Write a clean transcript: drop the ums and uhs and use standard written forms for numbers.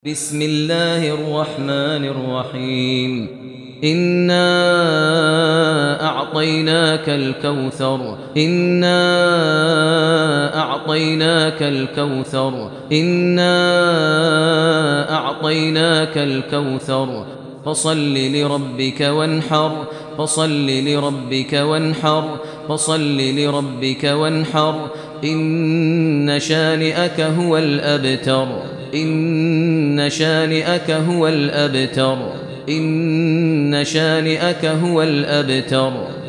بسم الله الرحمن الرحيم إنا أعطيناك الكوثر إنا أعطيناك الكوثر فصل لربك وانحر إن شانئك هو الأبتر